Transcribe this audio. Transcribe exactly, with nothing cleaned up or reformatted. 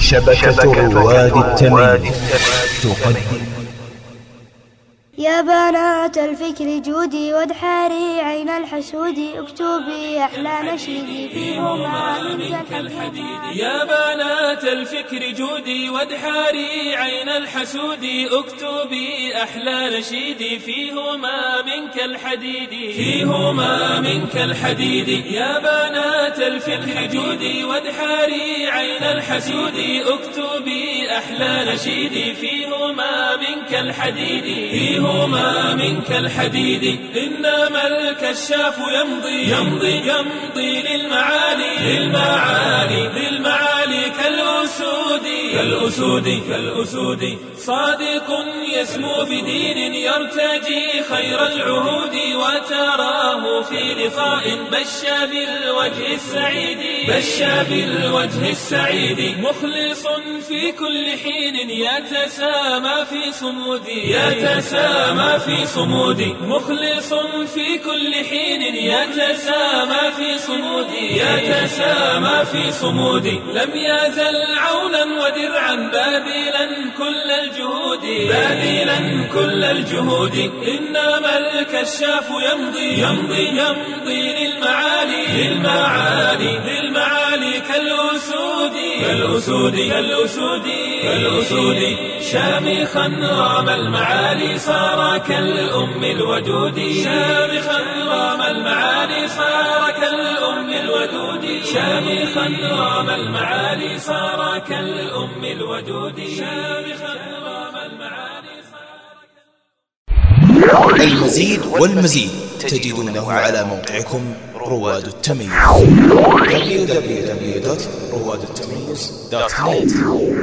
شبكة رواد التمييز تقدم. يا بنات الفكر جودي وادحاري عين الحسود اكتبي أحلى نشيدي فيهما منك الحديد. يا بنات الفكر جودي وادحاري عين الحسود اكتبي أحلى نشيدي فيهما منك الحديد. فيهما منك الحديد. يا بنات الفكر جودي وادحاري عين الحسود اكتبي أحلى نشيدي فيهما منك الحديد. فيهما هما منك الحديد. إنما الكشاف يمضي يمضي يمضي للمعالي للمعالي للمعالي كالأسود كالأسود كالأسود. صادق يسمو بدين يرتجي خير العهود وتراه في لقاء بشا بالوجه السعيد بشا بالوجه السعيد. مخلص في كل حين يتسامى في صمود يتسامى في صمود. مخلص في كل حين يتسامى في صمود يتسامى في صمود. لم يزل عونا ودرعا باذلا كل الجهود باذلا كل الجهود. إنما الكشاف يمضي يمضي يمضي للمعالي للمعالي للمعالي كالأسود كالأسود كالأسود كالأسود. شامخا رام المعالي صار كالأم الودود شامخا رام المعالي صار كالأم الودود شامخا رام المعالي صار كالأم الودود شامخا رام المعالي صار. المزيد والمزيد تجدونه على موقعكم رواد التمييز دبليو دبليو دبليو دوت رواد التمييز دوت نت.